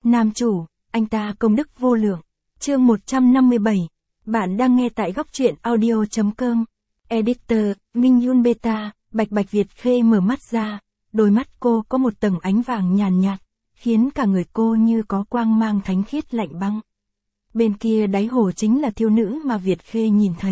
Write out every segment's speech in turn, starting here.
Nam chủ, anh ta công đức vô lượng. Chương 157. Bạn đang nghe tại góc truyện audio.com. Editor, Minh Yun Beta. Bạch Bạch Việt Khê mở mắt ra, đôi mắt cô có một tầng ánh vàng nhàn nhạt, khiến cả người cô như có quang mang thánh khiết lạnh băng. Bên kia đáy hồ chính là thiếu nữ mà Việt Khê nhìn thấy.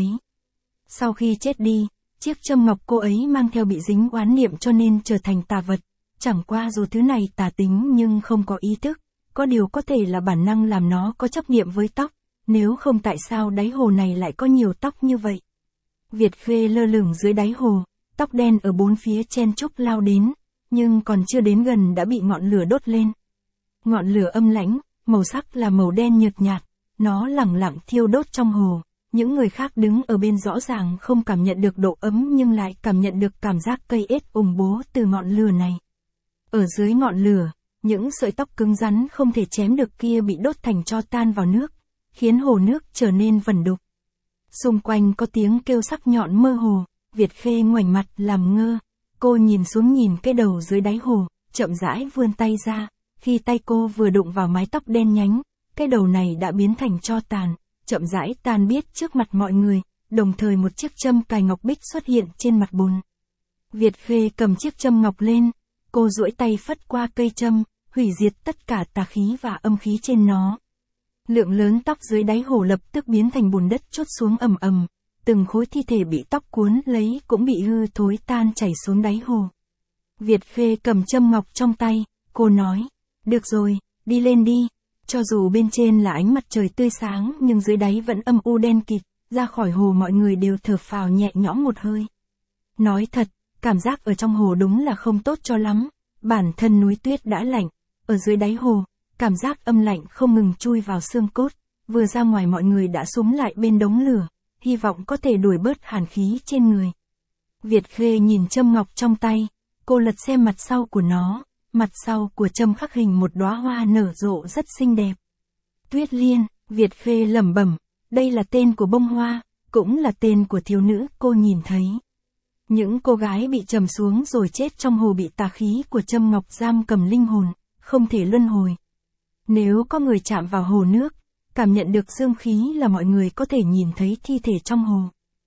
Sau khi chết đi, chiếc châm ngọc cô ấy mang theo bị dính oán niệm cho nên trở thành tà vật. Chẳng qua dù thứ này tà tính nhưng không có ý thức, có điều có thể là bản năng làm nó có chấp niệm với tóc, nếu không tại sao đáy hồ này lại có nhiều tóc như vậy. Việt Khê lơ lửng dưới đáy hồ, tóc đen ở bốn phía chen chúc lao đến, nhưng còn chưa đến gần đã bị ngọn lửa đốt lên. Ngọn lửa âm lãnh, màu sắc là màu đen nhợt nhạt, nó lẳng lặng thiêu đốt trong hồ. Những người khác đứng ở bên rõ ràng không cảm nhận được độ ấm nhưng lại cảm nhận được cảm giác cây ết ủng bố từ ngọn lửa này. Ở dưới ngọn lửa, những sợi tóc cứng rắn không thể chém được kia bị đốt thành tro tan vào nước, khiến hồ nước trở nên vẩn đục. Xung quanh có tiếng kêu sắc nhọn mơ hồ, Việt Khê ngoảnh mặt làm ngơ. Cô nhìn xuống nhìn cái đầu dưới đáy hồ, chậm rãi vươn tay ra. Khi tay cô vừa đụng vào mái tóc đen nhánh, cái đầu này đã biến thành tro tàn, chậm rãi tan biết trước mặt mọi người, đồng thời một chiếc châm cài ngọc bích xuất hiện trên mặt bùn. Việt Khê cầm chiếc châm ngọc lên, cô duỗi tay phất qua cây châm, hủy diệt tất cả tà khí và âm khí trên nó. Lượng lớn tóc dưới đáy hồ lập tức biến thành bùn đất trút xuống ầm ầm, từng khối thi thể bị tóc cuốn lấy cũng bị hư thối tan chảy xuống đáy hồ. Việt Khê cầm châm ngọc trong tay, cô nói, được rồi, đi lên đi. Cho dù bên trên là ánh mặt trời tươi sáng nhưng dưới đáy vẫn âm u đen kịt, ra khỏi hồ mọi người đều thở phào nhẹ nhõm một hơi. Nói thật, cảm giác ở trong hồ đúng là không tốt cho lắm, bản thân núi tuyết đã lạnh, ở dưới đáy hồ, cảm giác âm lạnh không ngừng chui vào xương cốt, vừa ra ngoài mọi người đã xúm lại bên đống lửa, hy vọng có thể đuổi bớt hàn khí trên người. Việt Khê nhìn châm ngọc trong tay, cô lật xem mặt sau của nó. Mặt sau của châm khắc hình một đóa hoa nở rộ rất xinh đẹp. Tuyết Liên, Việt Khê lẩm bẩm, đây là tên của bông hoa, cũng là tên của thiếu nữ cô nhìn thấy. Những cô gái bị trầm xuống rồi chết trong hồ bị tà khí của châm ngọc giam cầm linh hồn, không thể luân hồi. Nếu có người chạm vào hồ nước, cảm nhận được dương khí là mọi người có thể nhìn thấy thi thể trong hồ.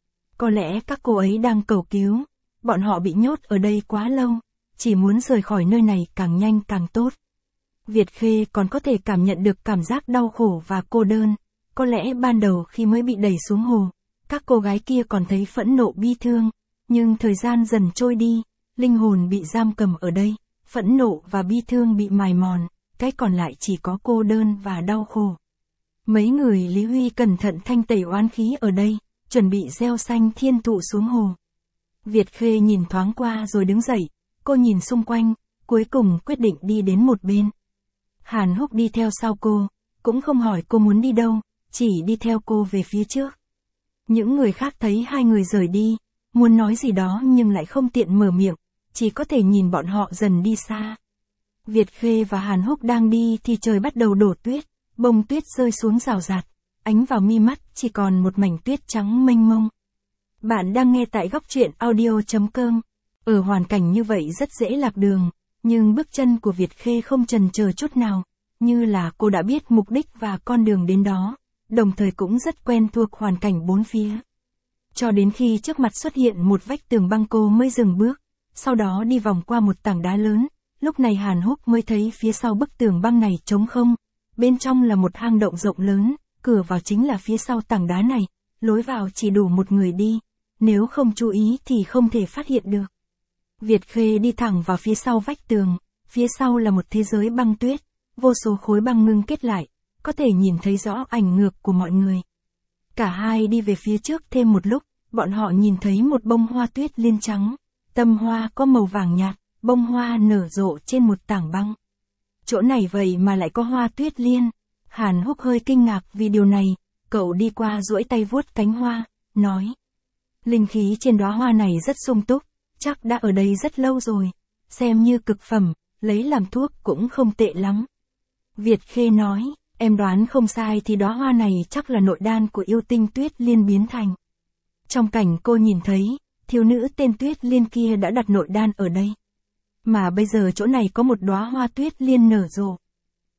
Có lẽ các cô ấy đang cầu cứu, bọn họ bị nhốt ở đây quá lâu. Chỉ muốn rời khỏi nơi này càng nhanh càng tốt. Việt Khê còn có thể cảm nhận được cảm giác đau khổ và cô đơn. Có lẽ ban đầu khi mới bị đẩy xuống hồ, các cô gái kia còn thấy phẫn nộ bi thương. Nhưng thời gian dần trôi đi, linh hồn bị giam cầm ở đây, phẫn nộ và bi thương bị mài mòn, cái còn lại chỉ có cô đơn và đau khổ. Mấy người Lý Huy cẩn thận thanh tẩy oán khí ở đây, chuẩn bị gieo xanh thiên thụ xuống hồ. Việt Khê nhìn thoáng qua rồi đứng dậy. Cô nhìn xung quanh, cuối cùng quyết định đi đến một bên. Hàn Húc đi theo sau cô, cũng không hỏi cô muốn đi đâu, chỉ đi theo cô về phía trước. Những người khác thấy hai người rời đi, muốn nói gì đó nhưng lại không tiện mở miệng, chỉ có thể nhìn bọn họ dần đi xa. Việt Khê và Hàn Húc đang đi thì trời bắt đầu đổ tuyết, bông tuyết rơi xuống rào rạt, ánh vào mi mắt chỉ còn một mảnh tuyết trắng mênh mông. Bạn đang nghe tại góc truyện audio.com. Ở hoàn cảnh như vậy rất dễ lạc đường, nhưng bước chân của Việt Khê không chần chờ chút nào, như là cô đã biết mục đích và con đường đến đó, đồng thời cũng rất quen thuộc hoàn cảnh bốn phía. Cho đến khi trước mặt xuất hiện một vách tường băng cô mới dừng bước, sau đó đi vòng qua một tảng đá lớn, lúc này Hàn Húc mới thấy phía sau bức tường băng này trống không, bên trong là một hang động rộng lớn, cửa vào chính là phía sau tảng đá này, lối vào chỉ đủ một người đi, nếu không chú ý thì không thể phát hiện được. Việt Khê đi thẳng vào phía sau vách tường, phía sau là một thế giới băng tuyết, vô số khối băng ngưng kết lại, có thể nhìn thấy rõ ảnh ngược của mọi người. Cả hai đi về phía trước thêm một lúc, bọn họ nhìn thấy một bông hoa tuyết liên trắng, tâm hoa có màu vàng nhạt, bông hoa nở rộ trên một tảng băng. Chỗ này vậy mà lại có hoa tuyết liên. Hàn Húc hơi kinh ngạc vì điều này, cậu đi qua duỗi tay vuốt cánh hoa, nói. Linh khí trên đóa hoa này rất sung túc. Chắc đã ở đây rất lâu rồi, xem như cực phẩm, lấy làm thuốc cũng không tệ lắm. Việt Khê nói, em đoán không sai thì đóa hoa này chắc là nội đan của yêu tinh Tuyết Liên biến thành. Trong cảnh cô nhìn thấy, thiếu nữ tên Tuyết Liên kia đã đặt nội đan ở đây. Mà bây giờ chỗ này có một đóa hoa Tuyết Liên nở rộ.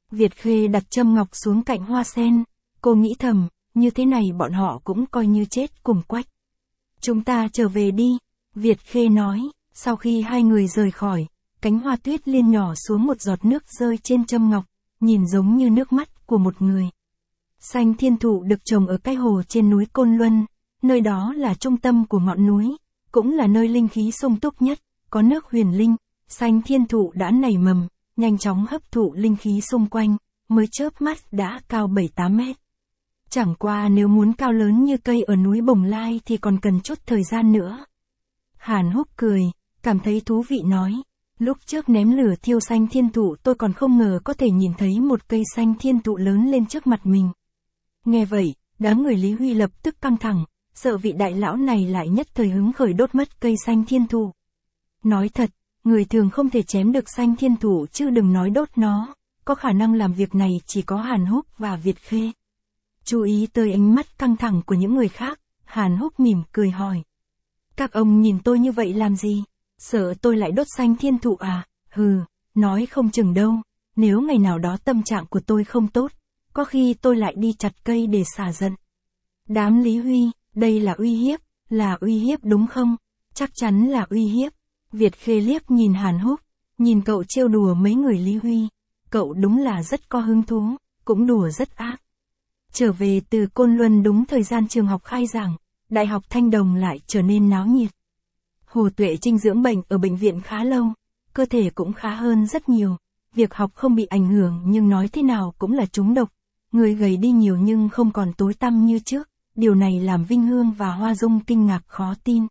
Việt Khê đặt châm ngọc xuống cạnh hoa sen. Cô nghĩ thầm, như thế này bọn họ cũng coi như chết cùng Quách. Chúng ta trở về đi, Việt Khê nói. Sau khi hai người rời khỏi, cánh hoa tuyết liên nhỏ xuống một giọt nước rơi trên châm ngọc, nhìn giống như nước mắt của một người. Xanh thiên thụ được trồng ở cái hồ trên núi Côn Luân, nơi đó là trung tâm của ngọn núi, cũng là nơi linh khí sung túc nhất, có nước huyền linh. Xanh thiên thụ đã nảy mầm, nhanh chóng hấp thụ linh khí xung quanh, mới chớp mắt đã cao 7-8 mét. Chẳng qua nếu muốn cao lớn như cây ở núi Bồng Lai thì còn cần chút thời gian nữa. Hàn Húc cười, cảm thấy thú vị nói, lúc trước ném lửa thiêu xanh thiên thụ tôi còn không ngờ có thể nhìn thấy một cây xanh thiên thụ lớn lên trước mặt mình. Nghe vậy, đám người Lý Huy lập tức căng thẳng, sợ vị đại lão này lại nhất thời hứng khởi đốt mất cây xanh thiên thụ. Nói thật, người thường không thể chém được xanh thiên thụ chứ đừng nói đốt nó, có khả năng làm việc này chỉ có Hàn Húc và Việt Khê. Chú ý tới ánh mắt căng thẳng của những người khác, Hàn Húc mỉm cười hỏi. Các ông nhìn tôi như vậy làm gì? Sợ tôi lại đốt xanh thiên thụ à? Hừ, nói không chừng đâu, nếu ngày nào đó tâm trạng của tôi không tốt, có khi tôi lại đi chặt cây để xả giận. Đám Lý Huy, đây là uy hiếp đúng không? Chắc chắn là uy hiếp. Việt Khê liếc nhìn Hàn Húc, nhìn cậu trêu đùa mấy người Lý Huy, cậu đúng là rất có hứng thú, cũng đùa rất ác. Trở về từ Côn Luân đúng thời gian trường học khai giảng, Đại học Thanh Đồng lại trở nên náo nhiệt. Hồ Tuệ Trinh dưỡng bệnh ở bệnh viện khá lâu, cơ thể cũng khá hơn rất nhiều, việc học không bị ảnh hưởng nhưng nói thế nào cũng là trúng độc, người gầy đi nhiều nhưng không còn tối tăm như trước, điều này làm Vinh Hương và Hoa Dung kinh ngạc khó tin.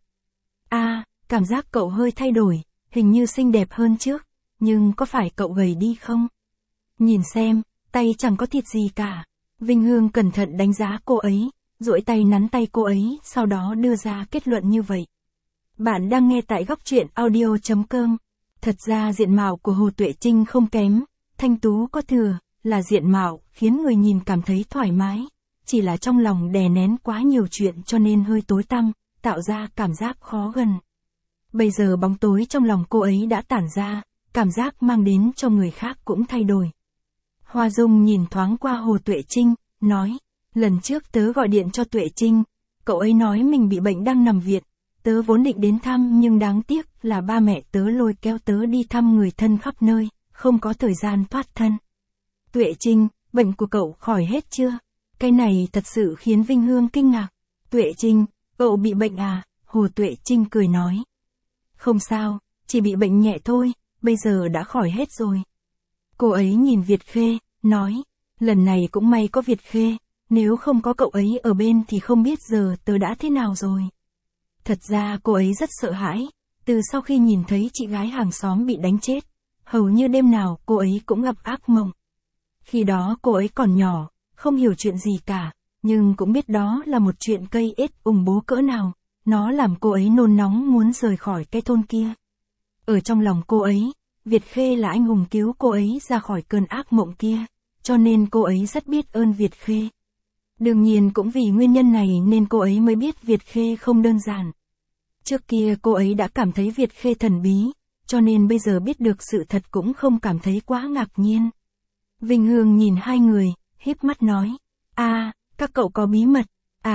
Cảm giác cậu hơi thay đổi, hình như xinh đẹp hơn trước, nhưng có phải cậu gầy đi không? Nhìn xem, tay chẳng có thịt gì cả. Vinh Hương cẩn thận đánh giá cô ấy, duỗi tay nắn tay cô ấy, sau đó đưa ra kết luận như vậy. Bạn đang nghe tại góc truyện audio.com. Thật ra diện mạo của Hồ Tuệ Trinh không kém, thanh tú có thừa, là diện mạo khiến người nhìn cảm thấy thoải mái, chỉ là trong lòng đè nén quá nhiều chuyện cho nên hơi tối tăm, tạo ra cảm giác khó gần. Bây giờ bóng tối trong lòng cô ấy đã tản ra, cảm giác mang đến cho người khác cũng thay đổi. Hoa Dung nhìn thoáng qua Hồ Tuệ Trinh, nói, lần trước tớ gọi điện cho Tuệ Trinh, cậu ấy nói mình bị bệnh đang nằm viện, tớ vốn định đến thăm nhưng đáng tiếc là ba mẹ tớ lôi kéo tớ đi thăm người thân khắp nơi, không có thời gian thoát thân. Tuệ Trinh, bệnh của cậu khỏi hết chưa? Cái này thật sự khiến Vinh Hương kinh ngạc. Tuệ Trinh, cậu bị bệnh à? Hồ Tuệ Trinh cười nói. Không sao, chỉ bị bệnh nhẹ thôi, bây giờ đã khỏi hết rồi. Cô ấy nhìn Việt Khê, nói, lần này cũng may có Việt Khê, nếu không có cậu ấy ở bên thì không biết giờ tớ đã thế nào rồi. Thật ra cô ấy rất sợ hãi, từ sau khi nhìn thấy chị gái hàng xóm bị đánh chết, hầu như đêm nào cô ấy cũng gặp ác mộng. Khi đó cô ấy còn nhỏ, không hiểu chuyện gì cả, nhưng cũng biết đó là một chuyện cây ếch ủng bố cỡ nào, nó làm cô ấy nôn nóng muốn rời khỏi cái thôn kia. Ở trong lòng cô ấy, Việt Khê là anh hùng cứu cô ấy ra khỏi cơn ác mộng kia, cho nên cô ấy rất biết ơn Việt Khê. Đương nhiên cũng vì nguyên nhân này nên cô ấy mới biết Việt Khê không đơn giản. Trước kia cô ấy đã cảm thấy Việt Khê thần bí, cho nên bây giờ biết được sự thật cũng không cảm thấy quá ngạc nhiên. Vinh Hương nhìn hai người, híp mắt nói, các cậu có bí mật,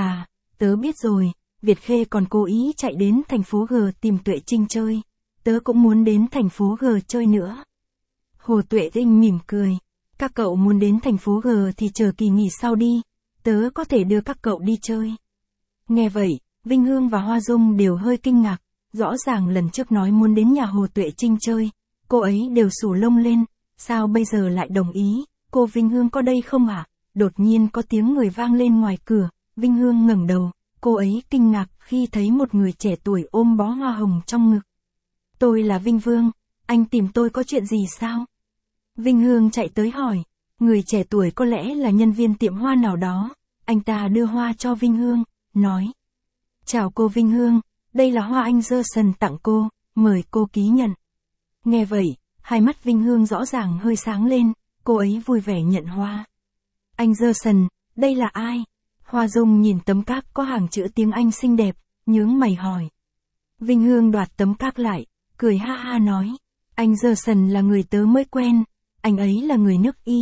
tớ biết rồi, Việt Khê còn cố ý chạy đến thành phố G tìm Tuệ Trinh chơi, tớ cũng muốn đến thành phố G chơi nữa. Hồ Tuệ Trinh mỉm cười, các cậu muốn đến thành phố G thì chờ kỳ nghỉ sau đi, tớ có thể đưa các cậu đi chơi. Nghe vậy, Vinh Hương và Hoa Dung đều hơi kinh ngạc, rõ ràng lần trước nói muốn đến nhà Hồ Tuệ Trinh chơi, cô ấy đều xù lông lên, sao bây giờ lại đồng ý, cô Vinh Hương có đây không ạ? Đột nhiên có tiếng người vang lên ngoài cửa, Vinh Hương ngẩng đầu, cô ấy kinh ngạc khi thấy một người trẻ tuổi ôm bó hoa hồng trong ngực. Tôi là Vinh Vương, anh tìm tôi có chuyện gì sao? Vinh Hương chạy tới hỏi, người trẻ tuổi có lẽ là nhân viên tiệm hoa nào đó, anh ta đưa hoa cho Vinh Hương, nói. Chào cô Vinh Hương, đây là hoa anh Gerson tặng cô, mời cô ký nhận. Nghe vậy, hai mắt Vinh Hương rõ ràng hơi sáng lên, cô ấy vui vẻ nhận hoa. Anh Gerson, đây là ai? Hoa Dung nhìn tấm cáp có hàng chữ tiếng Anh xinh đẹp, nhướng mày hỏi. Vinh Hương đoạt tấm cáp lại, cười ha ha nói. Anh Gerson là người tớ mới quen, anh ấy là người nước Y,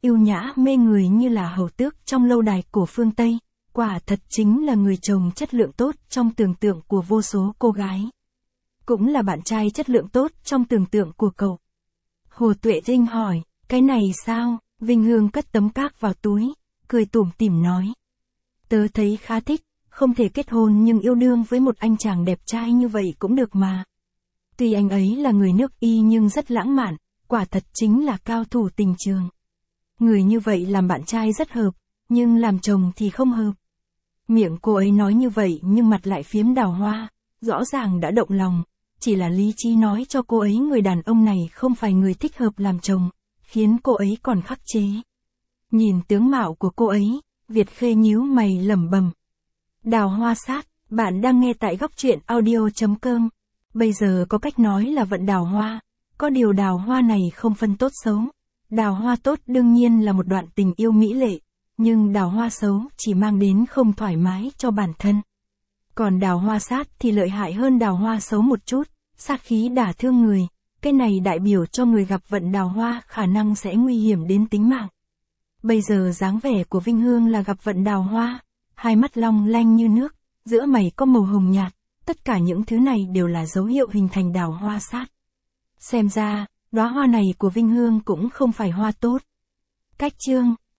yêu nhã mê người như là hầu tước trong lâu đài cổ phương Tây, quả thật chính là người chồng chất lượng tốt trong tưởng tượng của vô số cô gái. Cũng là bạn trai chất lượng tốt trong tưởng tượng của cậu. Hồ Tuệ Trinh hỏi, cái này sao? Vinh Hương cất tấm cát vào túi, cười tủm tỉm nói. Tớ thấy khá thích, không thể kết hôn nhưng yêu đương với một anh chàng đẹp trai như vậy cũng được mà. Tuy anh ấy là người nước Y nhưng rất lãng mạn, quả thật chính là cao thủ tình trường. Người như vậy làm bạn trai rất hợp, nhưng làm chồng thì không hợp. Miệng cô ấy nói như vậy nhưng mặt lại phiếm đào hoa, rõ ràng đã động lòng, chỉ là lý trí nói cho cô ấy người đàn ông này không phải người thích hợp làm chồng, khiến cô ấy còn khắc chế. Nhìn tướng mạo của cô ấy, Việt Khê nhíu mày lẩm bẩm. Đào hoa sát, bạn đang nghe tại góc truyện audio.com. Bây giờ có cách nói là vận đào hoa, có điều đào hoa này không phân tốt xấu. Đào hoa tốt đương nhiên là một đoạn tình yêu mỹ lệ, nhưng đào hoa xấu chỉ mang đến không thoải mái cho bản thân. Còn đào hoa sát thì lợi hại hơn đào hoa xấu một chút, sát khí đả thương người, cái này đại biểu cho người gặp vận đào hoa khả năng sẽ nguy hiểm đến tính mạng. Bây giờ dáng vẻ của Vinh Hương là gặp vận đào hoa, hai mắt long lanh như nước, giữa mày có màu hồng nhạt, tất cả những thứ này đều là dấu hiệu hình thành đào hoa sát. Xem ra, đóa hoa này của Vinh Hương cũng không phải hoa tốt. Cách chương